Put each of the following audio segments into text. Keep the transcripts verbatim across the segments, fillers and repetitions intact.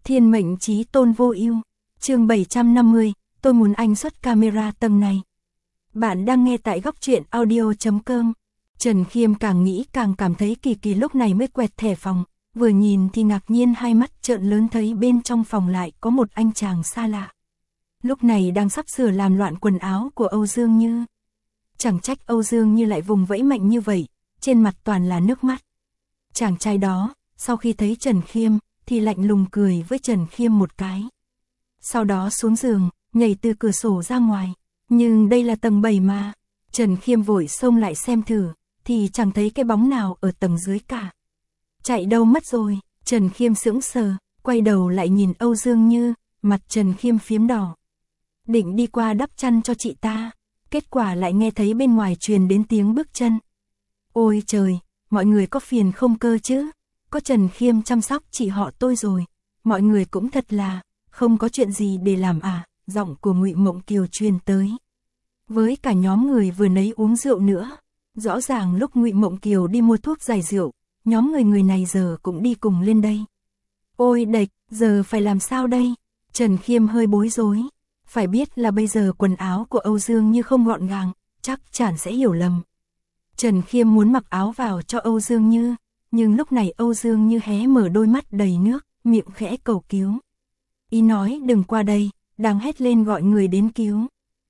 Thiên mệnh chí tôn vô ưu. Chương bảy trăm năm mươi, tôi muốn anh xuất camera tầng này. Bạn đang nghe tại góc truyện audio chấm com. Trần Khiêm càng nghĩ càng cảm thấy kỳ kỳ, lúc này mới quẹt thẻ phòng, vừa nhìn thì ngạc nhiên hai mắt trợn lớn thấy bên trong phòng lại có một anh chàng xa lạ. Lúc này đang sắp sửa làm loạn quần áo của Âu Dương Như. Chẳng trách Âu Dương Như lại vùng vẫy mạnh như vậy, trên mặt toàn là nước mắt. Chàng trai đó, sau khi thấy Trần Khiêm, thì lạnh lùng cười với Trần Khiêm một cái. Sau đó xuống giường, nhảy từ cửa sổ ra ngoài. Nhưng đây là tầng bảy mà. Trần Khiêm vội xông lại xem thử, thì chẳng thấy cái bóng nào ở tầng dưới cả. Chạy đâu mất rồi? Trần Khiêm sững sờ, quay đầu lại nhìn Âu Dương Như, mặt Trần Khiêm phiếm đỏ. Định đi qua đắp chăn cho chị ta, kết quả lại nghe thấy bên ngoài truyền đến tiếng bước chân. Ôi trời, mọi người có phiền không cơ chứ? Có Trần Khiêm chăm sóc chị họ tôi rồi. Mọi người cũng thật là không có chuyện gì để làm à? Giọng của Ngụy Mộng Kiều truyền tới. Với cả nhóm người vừa nấy uống rượu nữa. Rõ ràng lúc Ngụy Mộng Kiều đi mua thuốc giải rượu, nhóm người người này giờ cũng đi cùng lên đây. Ôi đệch, giờ phải làm sao đây? Trần Khiêm hơi bối rối. Phải biết là bây giờ quần áo của Âu Dương Như không gọn gàng, chắc chắn sẽ hiểu lầm. Trần Khiêm muốn mặc áo vào cho Âu Dương Như, nhưng lúc này Âu Dương Như hé mở đôi mắt đầy nước, miệng khẽ cầu cứu. Ý nói đừng qua đây, đang hét lên gọi người đến cứu.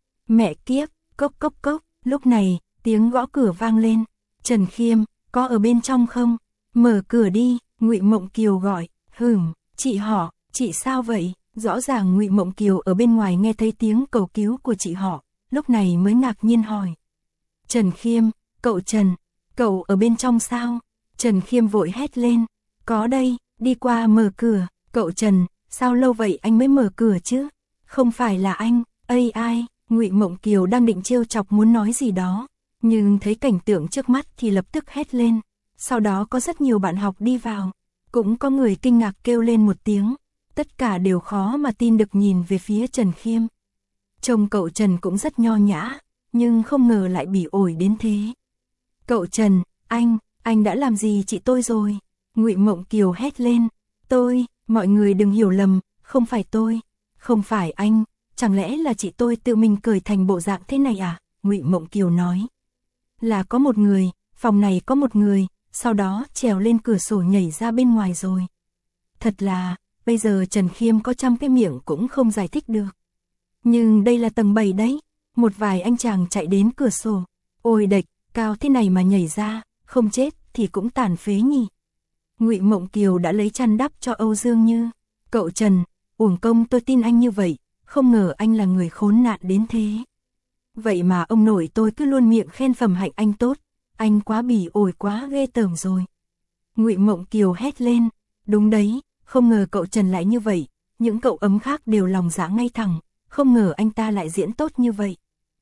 Mẹ kiếp, cốc cốc cốc, lúc này, tiếng gõ cửa vang lên. Trần Khiêm, có ở bên trong không? Mở cửa đi, Ngụy Mộng Kiều gọi. Hửm, chị họ, chị sao vậy? Rõ ràng Ngụy Mộng Kiều ở bên ngoài nghe thấy tiếng cầu cứu của chị họ, lúc này mới ngạc nhiên hỏi. Trần Khiêm, cậu Trần, cậu ở bên trong sao? Trần Khiêm vội hét lên. Có đây, đi qua mở cửa. Cậu Trần, sao lâu vậy anh mới mở cửa chứ? Không phải là anh, ây ai? Ngụy Mộng Kiều đang định trêu chọc muốn nói gì đó, nhưng thấy cảnh tượng trước mắt thì lập tức hét lên. Sau đó có rất nhiều bạn học đi vào, cũng có người kinh ngạc kêu lên một tiếng. Tất cả đều khó mà tin được nhìn về phía Trần Khiêm. Trông cậu Trần cũng rất nho nhã, nhưng không ngờ lại bỉ ổi đến thế. Cậu Trần, anh, anh đã làm gì chị tôi rồi? Ngụy Mộng Kiều hét lên. Tôi, mọi người đừng hiểu lầm, không phải tôi, không phải anh, chẳng lẽ là chị tôi tự mình cởi thành bộ dạng thế này à? Ngụy Mộng Kiều nói. Là có một người, phòng này có một người, sau đó trèo lên cửa sổ nhảy ra bên ngoài rồi. Thật là, bây giờ Trần Khiêm có trăm cái miệng cũng không giải thích được. Nhưng đây là tầng bảy đấy, một vài anh chàng chạy đến cửa sổ. Ôi đệch, cao thế này mà nhảy ra, không chết thì cũng tàn phế nhỉ. Ngụy Mộng Kiều đã lấy chăn đắp cho Âu Dương Như. Cậu Trần, uổng công tôi tin anh như vậy, không ngờ anh là người khốn nạn đến thế. Vậy mà ông nội tôi cứ luôn miệng khen phẩm hạnh anh tốt, anh quá bỉ ổi quá ghê tởm rồi. Ngụy Mộng Kiều hét lên. Đúng đấy, không ngờ cậu Trần lại như vậy, những cậu ấm khác đều lòng dạ ngay thẳng, không ngờ anh ta lại diễn tốt như vậy.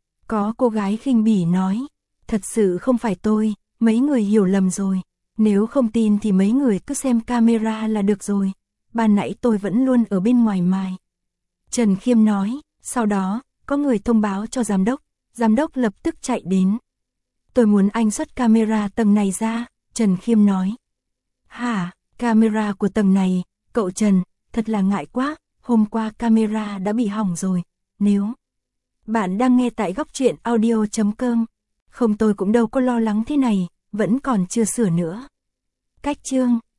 Có cô gái khinh bỉ nói, thật sự không phải tôi, mấy người hiểu lầm rồi, nếu không tin thì mấy người cứ xem camera là được rồi, ban nãy tôi vẫn luôn ở bên ngoài mài. Trần Khiêm nói, sau đó, có người thông báo cho giám đốc, giám đốc lập tức chạy đến. Tôi muốn anh xuất camera tầng này ra, Trần Khiêm nói. Hả, camera của tầng này, cậu Trần, thật là ngại quá, hôm qua camera đã bị hỏng rồi, nếu... Bạn đang nghe tại góc truyện audio chấm com. Không, tôi cũng đâu có lo lắng thế này, vẫn còn chưa sửa nữa. Cách chương